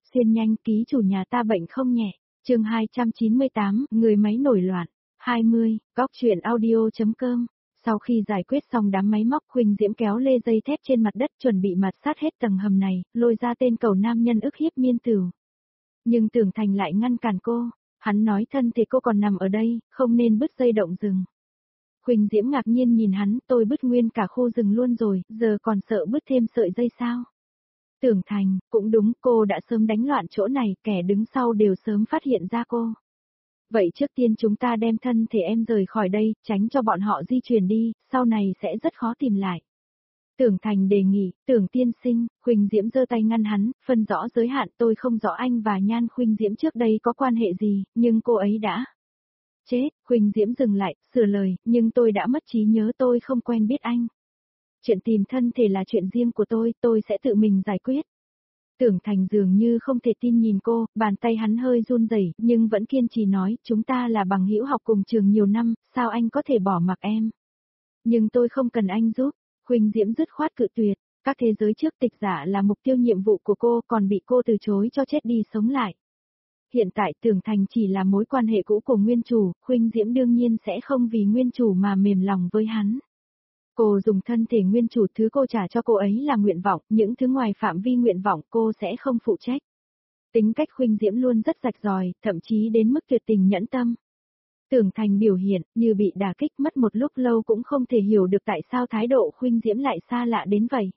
Xuyên nhanh, ký chủ nhà ta bệnh không nhẹ. Chương 298, người máy nổi loạn. 20, góc truyện audio.com. Sau khi giải quyết xong đám máy móc, Huỳnh Diễm kéo lê dây thép trên mặt đất chuẩn bị mạt sát hết tầng hầm này, lôi ra tên cầu nam nhân ức hiếp Miên Tửu. Nhưng Tưởng Thành lại ngăn cản cô, hắn nói thân thể cô còn nằm ở đây, không nên bứt dây động rừng. Huỳnh Diễm ngạc nhiên nhìn hắn, tôi bứt nguyên cả khu rừng luôn rồi, giờ còn sợ bứt thêm sợi dây sao? Tưởng Thành, cũng đúng, cô đã sớm đánh loạn chỗ này, kẻ đứng sau đều sớm phát hiện ra cô. Vậy trước tiên chúng ta đem thân thể em rời khỏi đây, tránh cho bọn họ di chuyển đi, sau này sẽ rất khó tìm lại. Tưởng Thành đề nghị, Tưởng tiên sinh, Huỳnh Diễm giơ tay ngăn hắn, phân rõ giới hạn, tôi không rõ anh và Nhan Huỳnh Diễm trước đây có quan hệ gì, nhưng cô ấy đã chết. Huỳnh Diễm dừng lại, sửa lời, nhưng tôi đã mất trí nhớ, tôi không quen biết anh. Chuyện tìm thân thể là chuyện riêng của tôi sẽ tự mình giải quyết. Tưởng Thành dường như không thể tin nhìn cô, bàn tay hắn hơi run rẩy, nhưng vẫn kiên trì nói, chúng ta là bằng hữu học cùng trường nhiều năm, sao anh có thể bỏ mặc em? Nhưng tôi không cần anh giúp. Huỳnh Diễm dứt khoát cự tuyệt, các thế giới trước tịch giả là mục tiêu nhiệm vụ của cô, còn bị cô từ chối cho chết đi sống lại. Hiện tại Tưởng Thành chỉ là mối quan hệ cũ của nguyên chủ, Huỳnh Diễm đương nhiên sẽ không vì nguyên chủ mà mềm lòng với hắn. Cô dùng thân thể nguyên chủ, thứ cô trả cho cô ấy là nguyện vọng, những thứ ngoài phạm vi nguyện vọng cô sẽ không phụ trách. Tính cách Huỳnh Diễm luôn rất rạch ròi, thậm chí đến mức tuyệt tình nhẫn tâm. Tưởng Thành biểu hiện như bị đả kích, mất một lúc lâu cũng không thể hiểu được tại sao thái độ Huỳnh Diễm lại xa lạ đến vậy.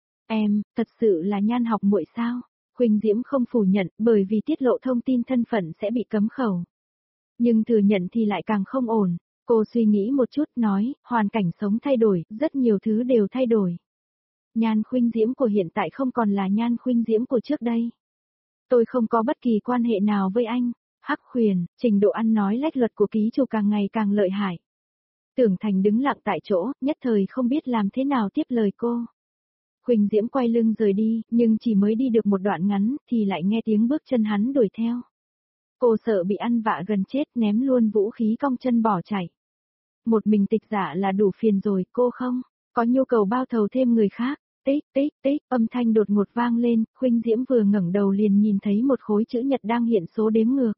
Em, thật sự là Nhan học muội sao? Huỳnh Diễm không phủ nhận, bởi vì tiết lộ thông tin thân phận sẽ bị cấm khẩu. Nhưng thừa nhận thì lại càng không ổn. Cô suy nghĩ một chút nói, hoàn cảnh sống thay đổi, rất nhiều thứ đều thay đổi. Nhan Huỳnh Diễm của hiện tại không còn là Nhan Huỳnh Diễm của trước đây. Tôi không có bất kỳ quan hệ nào với anh. Hắc Huyền, trình độ ăn nói lách luật của ký chủ càng ngày càng lợi hại. Tưởng Thành đứng lặng tại chỗ, nhất thời không biết làm thế nào tiếp lời cô. Huỳnh Diễm quay lưng rời đi, nhưng chỉ mới đi được một đoạn ngắn, thì lại nghe tiếng bước chân hắn đuổi theo. Cô sợ bị ăn vạ gần chết, ném luôn vũ khí cong chân bỏ chạy. Một mình tịch giả là đủ phiền rồi, cô không có nhu cầu bao thầu thêm người khác. Tích tích tích, âm thanh đột ngột vang lên, Huỳnh Diễm vừa ngẩng đầu liền nhìn thấy một khối chữ nhật đang hiện số đếm ngược.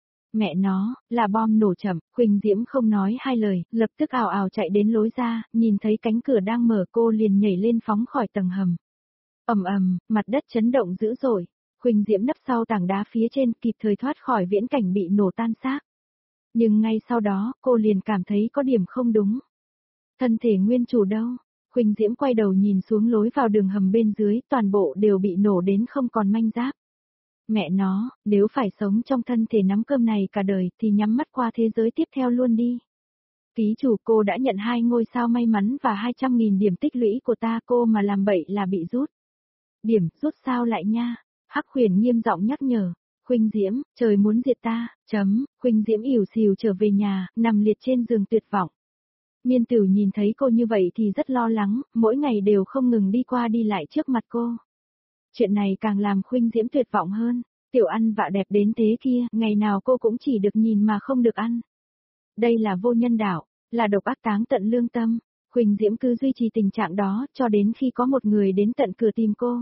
Mẹ nó, là bom nổ chậm, Huỳnh Diễm không nói hai lời, lập tức ào ào chạy đến lối ra, nhìn thấy cánh cửa đang mở cô liền nhảy lên phóng khỏi tầng hầm. Ầm ầm, mặt đất chấn động dữ dội. Huỳnh Diễm nấp sau tảng đá phía trên, kịp thời thoát khỏi viễn cảnh bị nổ tan xác. Nhưng ngay sau đó, cô liền cảm thấy có điểm không đúng. Thân thể nguyên chủ đâu? Huỳnh Diễm quay đầu nhìn xuống lối vào đường hầm bên dưới, toàn bộ đều bị nổ đến không còn manh giáp. Mẹ nó, nếu phải sống trong thân thể nắm cơm này cả đời thì nhắm mắt qua thế giới tiếp theo luôn đi. Ký chủ, cô đã nhận 2 ngôi sao may mắn và 200.000 điểm tích lũy của ta, cô mà làm bậy là bị rút. Điểm, rút sao lại nha? Hắc Huyền nghiêm giọng nhắc nhở. Huỳnh Diễm, trời muốn diệt ta, Huỳnh Diễm ỉu xìu trở về nhà, nằm liệt trên giường tuyệt vọng. Miên Tửu nhìn thấy cô như vậy thì rất lo lắng, mỗi ngày đều không ngừng đi qua đi lại trước mặt cô. Chuyện này càng làm Huỳnh Diễm tuyệt vọng hơn, tiểu ăn vạ đẹp đến thế kia, ngày nào cô cũng chỉ được nhìn mà không được ăn. Đây là vô nhân đạo, là độc ác táng tận lương tâm. Huỳnh Diễm cứ duy trì tình trạng đó cho đến khi có một người đến tận cửa tìm cô.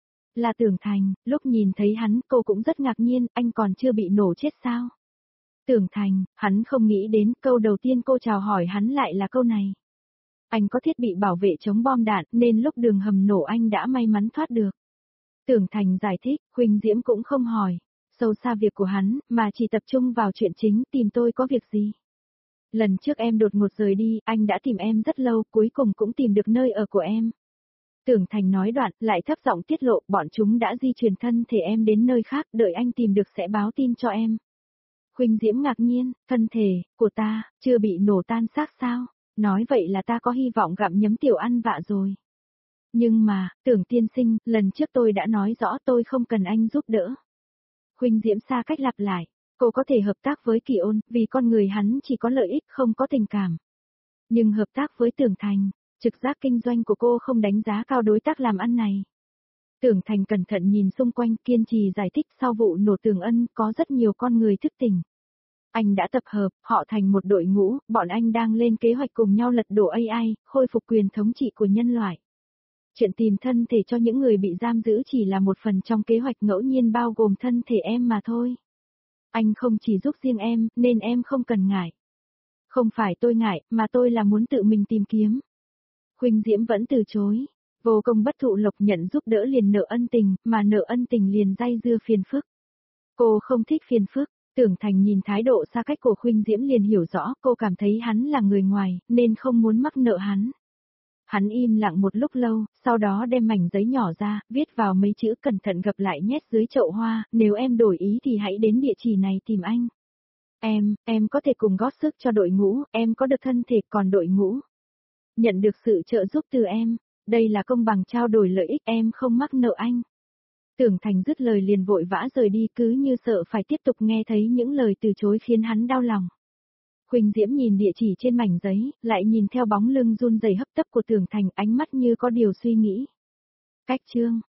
Là Tưởng Thành, lúc nhìn thấy hắn cô cũng rất ngạc nhiên, anh còn chưa bị nổ chết sao? Tưởng Thành, hắn không nghĩ đến câu đầu tiên cô chào hỏi hắn lại là câu này. Anh có thiết bị bảo vệ chống bom đạn nên lúc đường hầm nổ anh đã may mắn thoát được. Tưởng Thành giải thích, Huỳnh Diễm cũng không hỏi sâu xa việc của hắn, mà chỉ tập trung vào chuyện chính, tìm tôi có việc gì. Lần trước em đột ngột rời đi, anh đã tìm em rất lâu, cuối cùng cũng tìm được nơi ở của em. Tưởng Thành nói đoạn, lại thấp giọng tiết lộ, bọn chúng đã di chuyển thân thể em đến nơi khác, đợi anh tìm được sẽ báo tin cho em. Huỳnh Diễm ngạc nhiên, thân thể của ta chưa bị nổ tan xác sao? Nói vậy là ta có hy vọng gặm nhấm tiểu ăn vạ rồi. Nhưng mà, Tưởng tiên sinh, lần trước tôi đã nói rõ tôi không cần anh giúp đỡ. Huỳnh Diễm xa cách lặp lại, cô có thể hợp tác với Kỳ Ôn, vì con người hắn chỉ có lợi ích không có tình cảm. Nhưng hợp tác với Tưởng Thành, trực giác kinh doanh của cô không đánh giá cao đối tác làm ăn này. Tưởng Thành cẩn thận nhìn xung quanh, kiên trì giải thích, sau vụ nổ Tường Ân có rất nhiều con người thức tỉnh. Anh đã tập hợp, họ thành một đội ngũ, bọn anh đang lên kế hoạch cùng nhau lật đổ AI, khôi phục quyền thống trị của nhân loại. Chuyện tìm thân thể cho những người bị giam giữ chỉ là một phần trong kế hoạch ngẫu nhiên bao gồm thân thể em mà thôi. Anh không chỉ giúp riêng em, nên em không cần ngại. Không phải tôi ngại, mà tôi là muốn tự mình tìm kiếm. Khuynh Diễm vẫn từ chối. Vô công bất thụ lộc, nhận giúp đỡ liền nợ ân tình, mà nợ ân tình liền dây dưa phiền phức. Cô không thích phiền phức. Tưởng Thành nhìn thái độ xa cách của Khuynh Diễm liền hiểu rõ, cô cảm thấy hắn là người ngoài, nên không muốn mắc nợ hắn. Hắn im lặng một lúc lâu, sau đó đem mảnh giấy nhỏ ra, viết vào mấy chữ cẩn thận gập lại nhét dưới chậu hoa, nếu em đổi ý thì hãy đến địa chỉ này tìm anh. Em có thể cùng góp sức cho đội ngũ, em có được thân thể còn đội ngũ. Nhận được sự trợ giúp từ em, đây là công bằng trao đổi lợi ích, em không mắc nợ anh. Tưởng Thành dứt lời liền vội vã rời đi, cứ như sợ phải tiếp tục nghe thấy những lời từ chối khiến hắn đau lòng. Khuynh Diễm nhìn địa chỉ trên mảnh giấy, lại nhìn theo bóng lưng run rẩy hấp tấp của Tưởng Thành, ánh mắt như có điều suy nghĩ. Cách chương